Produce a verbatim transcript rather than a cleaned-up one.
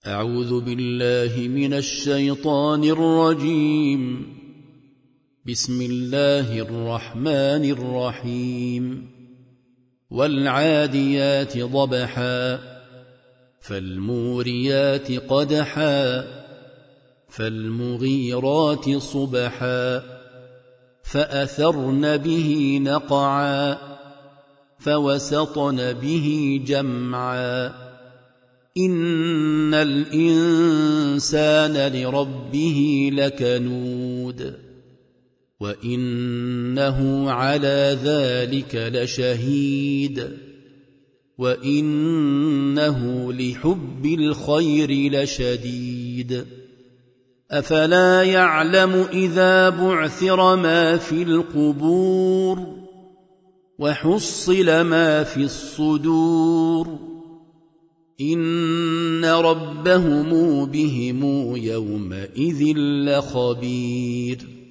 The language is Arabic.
أعوذ بالله من الشيطان الرجيم. بسم الله الرحمن الرحيم. والعاديات ضبحا فالموريات قدحا فالمغيرات صبحا فأثرن به نقعا فوسطن به جمعا إن الإنسان لربه لكنود وإنه على ذلك لشهيد وإنه لحب الخير لشديد أفلا يعلم إذا بعثر ما في القبور وحصل ما في الصدور إن ربهم بهم يومئذ لخبير